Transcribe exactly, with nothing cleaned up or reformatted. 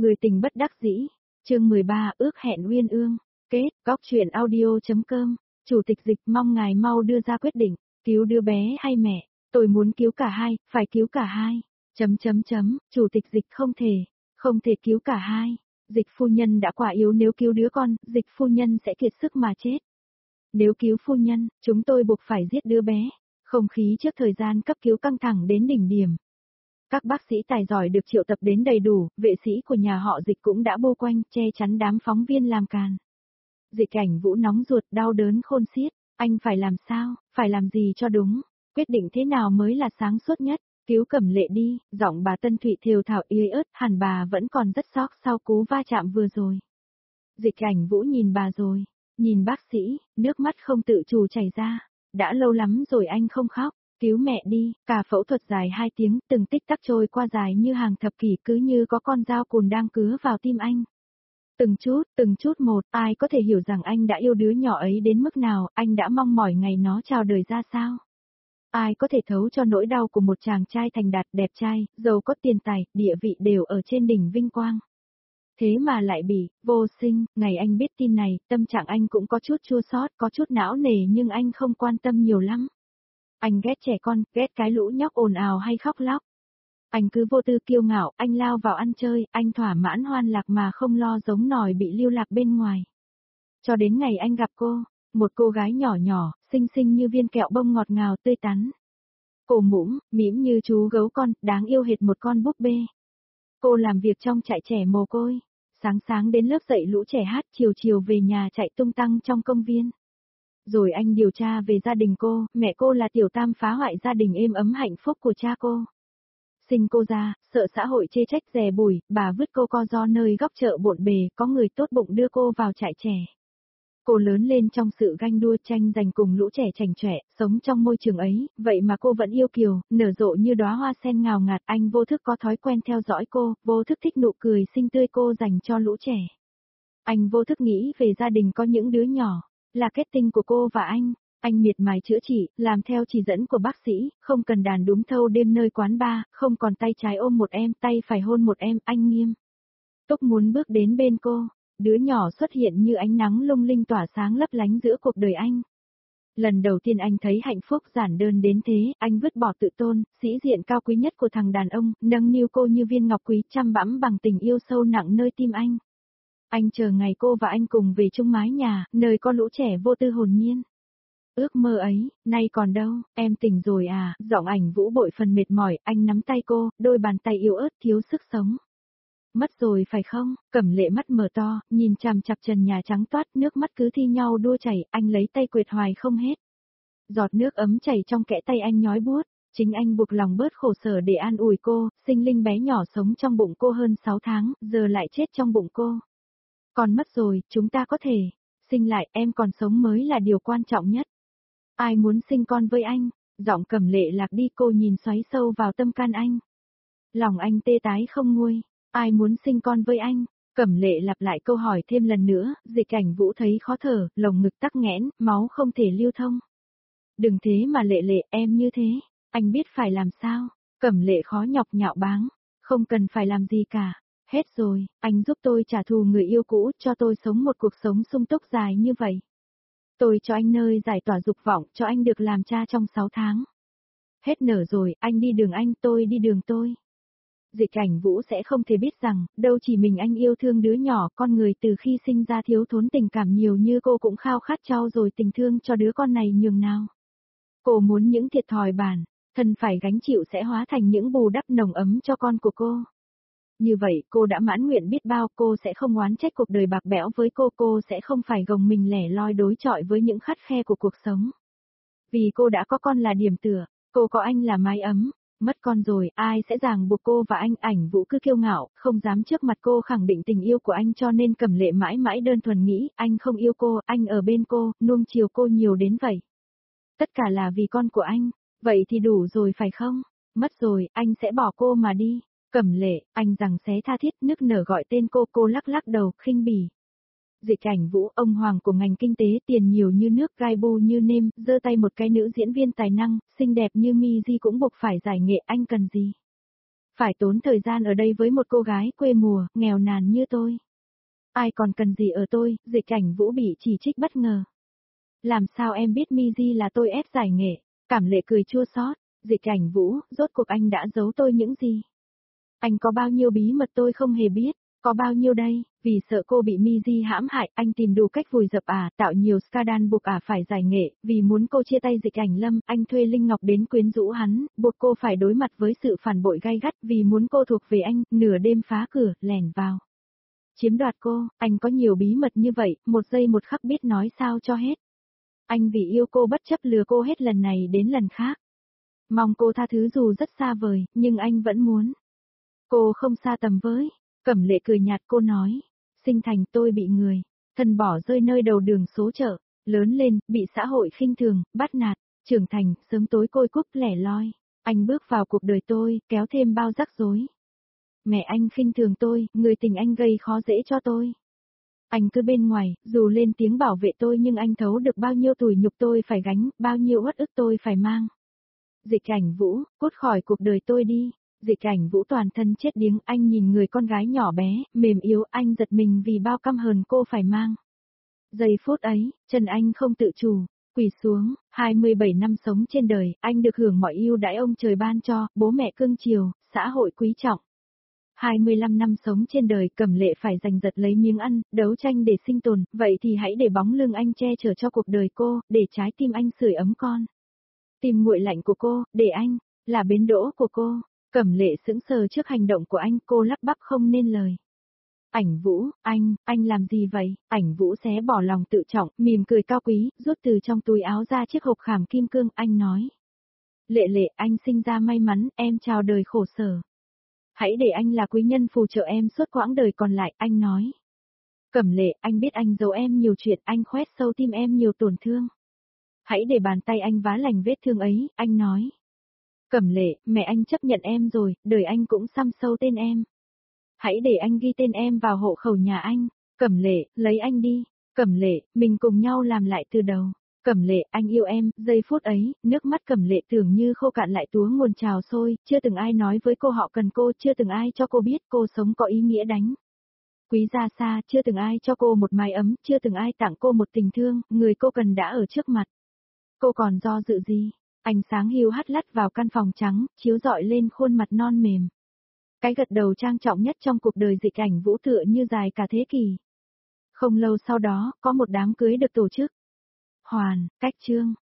Người tình bất đắc dĩ. Chương mười ba ước hẹn uyên ương. Kết, góc truyện audio.com. Chủ tịch Dịch mong ngài mau đưa ra quyết định, cứu đứa bé hay mẹ, tôi muốn cứu cả hai, phải cứu cả hai. Chấm chấm chấm, Chủ tịch Dịch không thể, không thể cứu cả hai. Dịch phu nhân đã quá yếu, nếu cứu đứa con, Dịch phu nhân sẽ kiệt sức mà chết. Nếu cứu phu nhân, chúng tôi buộc phải giết đứa bé. Không khí trước thời gian cấp cứu căng thẳng đến đỉnh điểm. Các bác sĩ tài giỏi được triệu tập đến đầy đủ, vệ sĩ của nhà họ Dịch cũng đã bô quanh, che chắn đám phóng viên làm càn. Dịch Cảnh Vũ nóng ruột, đau đớn khôn xiết, anh phải làm sao, phải làm gì cho đúng, quyết định thế nào mới là sáng suốt nhất, cứu Cẩm Lệ đi, giọng bà Tân Thụy thều thào yếu ớt, hẳn bà vẫn còn rất sốc sau cú va chạm vừa rồi. Dịch Cảnh Vũ nhìn bà rồi, nhìn bác sĩ, nước mắt không tự chủ chảy ra, đã lâu lắm rồi anh không khóc. Cứu mẹ đi, cả phẫu thuật dài hai tiếng, từng tích tắc trôi qua dài như hàng thập kỷ, cứ như có con dao cùn đang cứa vào tim anh. Từng chút, từng chút một, ai có thể hiểu rằng anh đã yêu đứa nhỏ ấy đến mức nào, anh đã mong mỏi ngày nó chào đời ra sao. Ai có thể thấu cho nỗi đau của một chàng trai thành đạt, đẹp trai, giàu có tiền tài, địa vị đều ở trên đỉnh vinh quang. Thế mà lại bị, vô sinh, ngày anh biết tin này, tâm trạng anh cũng có chút chua xót, có chút não nề nhưng anh không quan tâm nhiều lắm. Anh ghét trẻ con, ghét cái lũ nhóc ồn ào hay khóc lóc. Anh cứ vô tư kiêu ngạo, anh lao vào ăn chơi, anh thỏa mãn hoan lạc mà không lo giống nòi bị lưu lạc bên ngoài. Cho đến ngày anh gặp cô, một cô gái nhỏ nhỏ, xinh xinh như viên kẹo bông ngọt ngào tươi tắn. Cô mũm, mĩm như chú gấu con, đáng yêu hệt một con búp bê. Cô làm việc trong trại trẻ mồ côi, sáng sáng đến lớp dạy lũ trẻ hát, chiều chiều về nhà chạy tung tăng trong công viên. Rồi anh điều tra về gia đình cô, mẹ cô là tiểu tam phá hoại gia đình êm ấm hạnh phúc của cha cô. Sinh cô ra, sợ xã hội chê trách dè bùi, bà vứt cô co do nơi góc chợ bộn bề, có người tốt bụng đưa cô vào trại trẻ. Cô lớn lên trong sự ganh đua tranh giành cùng lũ trẻ chảnh chọe, sống trong môi trường ấy, vậy mà cô vẫn yêu kiều, nở rộ như đóa hoa sen ngào ngạt. Anh vô thức có thói quen theo dõi cô, vô thức thích nụ cười xinh tươi cô dành cho lũ trẻ. Anh vô thức nghĩ về gia đình có những đứa nhỏ. Là kết tinh của cô và anh, anh miệt mài chữa trị, làm theo chỉ dẫn của bác sĩ, không cần đàn đúng thâu đêm nơi quán bar, không còn tay trái ôm một em, tay phải hôn một em, anh nghiêm túc muốn bước đến bên cô, đứa nhỏ xuất hiện như ánh nắng lung linh tỏa sáng lấp lánh giữa cuộc đời anh. Lần đầu tiên anh thấy hạnh phúc giản đơn đến thế, anh vứt bỏ tự tôn, sĩ diện cao quý nhất của thằng đàn ông, nâng niu cô như viên ngọc quý chăm bẵm bằng tình yêu sâu nặng nơi tim anh. Anh chờ ngày cô và anh cùng về chung mái nhà, nơi có lũ trẻ vô tư hồn nhiên. Ước mơ ấy, nay còn đâu, em tỉnh rồi à, giọng Ảnh Vũ bội phần mệt mỏi, anh nắm tay cô, đôi bàn tay yếu ớt thiếu sức sống. Mất rồi phải không, Cẩm Lệ mắt mở to, nhìn chằm chằm trần nhà trắng toát, nước mắt cứ thi nhau đua chảy, anh lấy tay quệt hoài không hết. Giọt nước ấm chảy trong kẽ tay anh nhói buốt, chính anh buộc lòng bớt khổ sở để an ủi cô, sinh linh bé nhỏ sống trong bụng cô hơn sáu tháng, giờ lại chết trong bụng cô. Còn mất rồi, chúng ta có thể sinh lại, em còn sống mới là điều quan trọng nhất. Ai muốn sinh con với anh? Giọng Cẩm Lệ lạc đi, cô nhìn xoáy sâu vào tâm can anh. Lòng anh tê tái không nguôi. Ai muốn sinh con với anh? Cẩm Lệ lặp lại câu hỏi thêm lần nữa, Dịch Cảnh Vũ thấy khó thở, lồng ngực tắc nghẽn, máu không thể lưu thông. Đừng thế mà Lệ Lệ, em như thế, anh biết phải làm sao? Cẩm Lệ khó nhọc nhạo báng, không cần phải làm gì cả. Hết rồi, anh giúp tôi trả thù người yêu cũ, cho tôi sống một cuộc sống sung túc dài như vậy. Tôi cho anh nơi giải tỏa dục vọng, cho anh được làm cha trong sáu tháng. Hết nở rồi, anh đi đường anh, tôi đi đường tôi. Dịch Cảnh Vũ sẽ không thể biết rằng, đâu chỉ mình anh yêu thương đứa nhỏ, con người từ khi sinh ra thiếu thốn tình cảm nhiều như cô cũng khao khát trao dồi tình thương cho đứa con này nhường nào. Cô muốn những thiệt thòi bản, thân phải gánh chịu sẽ hóa thành những bù đắp nồng ấm cho con của cô. Như vậy, cô đã mãn nguyện biết bao, cô sẽ không oán trách cuộc đời bạc bẽo với cô, cô sẽ không phải gồng mình lẻ loi đối chọi với những khắt khe của cuộc sống. Vì cô đã có con là điểm tựa, cô có anh là mái ấm, mất con rồi, ai sẽ ràng buộc cô và anh? Ảnh Vũ cứ kiêu ngạo, không dám trước mặt cô khẳng định tình yêu của anh, cho nên Cẩm Lệ mãi mãi đơn thuần nghĩ, anh không yêu cô, anh ở bên cô, nuông chiều cô nhiều đến vậy. Tất cả là vì con của anh, vậy thì đủ rồi phải không? Mất rồi, anh sẽ bỏ cô mà đi. Cẩm Lệ, anh rằng xé tha thiết, nức nở gọi tên cô, cô lắc lắc đầu, khinh bỉ. Dịch Cảnh Vũ, ông hoàng của ngành kinh tế, tiền nhiều như nước, gai bu như nêm, giơ tay một cái nữ diễn viên tài năng, xinh đẹp như Mi Di cũng buộc phải giải nghệ, anh cần gì? Phải tốn thời gian ở đây với một cô gái quê mùa, nghèo nàn như tôi. Ai còn cần gì ở tôi, Dịch Cảnh Vũ bị chỉ trích bất ngờ. Làm sao em biết Miji là tôi ép giải nghệ? Cảm Lệ cười chua xót. Dịch Cảnh Vũ, rốt cuộc anh đã giấu tôi những gì? Anh có bao nhiêu bí mật tôi không hề biết? Có bao nhiêu đây? Vì sợ cô bị Miji hãm hại, anh tìm đủ cách vùi dập à, tạo nhiều scandal buộc à phải giải nghệ, vì muốn cô chia tay Dịch Ảnh Lâm, anh thuê Linh Ngọc đến quyến rũ hắn, buộc cô phải đối mặt với sự phản bội gay gắt, vì muốn cô thuộc về anh, nửa đêm phá cửa, lẻn vào. Chiếm đoạt cô, anh có nhiều bí mật như vậy, một giây một khắc biết nói sao cho hết. Anh vì yêu cô bất chấp lừa cô hết lần này đến lần khác. Mong cô tha thứ dù rất xa vời, nhưng anh vẫn muốn. Cô không xa tầm với. Cẩm Lệ cười nhạt, cô nói. Sinh thành tôi bị người, thân bỏ rơi nơi đầu đường số chợ, lớn lên, bị xã hội khinh thường, bắt nạt, trưởng thành, sớm tối côi cúc lẻ loi. Anh bước vào cuộc đời tôi, kéo thêm bao rắc rối. Mẹ anh khinh thường tôi, người tình anh gây khó dễ cho tôi. Anh cứ bên ngoài, dù lên tiếng bảo vệ tôi nhưng anh thấu được bao nhiêu tủi nhục tôi phải gánh, bao nhiêu uất ức tôi phải mang. Dịch Cảnh Vũ, cút khỏi cuộc đời tôi đi. Dịch Cảnh Vũ toàn thân chết điếng, anh nhìn người con gái nhỏ bé, mềm yếu, anh giật mình vì bao căm hờn cô phải mang. Giây phút ấy, chân anh không tự chủ, quỳ xuống, hai mươi bảy năm sống trên đời, anh được hưởng mọi ưu đãi ông trời ban cho, bố mẹ cưng chiều, xã hội quý trọng. hai mươi lăm năm sống trên đời, Cẩm Lệ phải giành giật lấy miếng ăn, đấu tranh để sinh tồn, vậy thì hãy để bóng lưng anh che chở cho cuộc đời cô, để trái tim anh sưởi ấm con. Tim nguội lạnh của cô, để anh, là bến đỗ của cô. Cẩm Lệ sững sờ trước hành động của anh, cô lắp bắp không nên lời. Ảnh Vũ, anh, anh làm gì vậy? Ảnh Vũ xé bỏ lòng tự trọng, mỉm cười cao quý, rút từ trong túi áo ra chiếc hộp khảm kim cương, anh nói. Lệ Lệ, anh sinh ra may mắn, em chào đời khổ sở. Hãy để anh là quý nhân phù trợ em suốt quãng đời còn lại, anh nói. Cẩm Lệ, anh biết anh giấu em nhiều chuyện, anh khoét sâu tim em nhiều tổn thương. Hãy để bàn tay anh vá lành vết thương ấy, anh nói. Cẩm Lệ, mẹ anh chấp nhận em rồi, đời anh cũng xăm sâu tên em. Hãy để anh ghi tên em vào hộ khẩu nhà anh. Cẩm Lệ, lấy anh đi. Cẩm Lệ, mình cùng nhau làm lại từ đầu. Cẩm Lệ, anh yêu em, giây phút ấy, nước mắt Cẩm Lệ tưởng như khô cạn lại túa nguồn trào sôi, chưa từng ai nói với cô họ cần cô, chưa từng ai cho cô biết cô sống có ý nghĩa đánh. Quý ra xa, chưa từng ai cho cô một mái ấm, chưa từng ai tặng cô một tình thương, người cô cần đã ở trước mặt. Cô còn do dự gì? Ánh sáng hiu hắt lắt vào căn phòng trắng, chiếu rọi lên khuôn mặt non mềm. Cái gật đầu trang trọng nhất trong cuộc đời Dịch Cảnh Vũ tựa như dài cả thế kỷ. Không lâu sau đó, có một đám cưới được tổ chức. Hoàn, Cách Trương,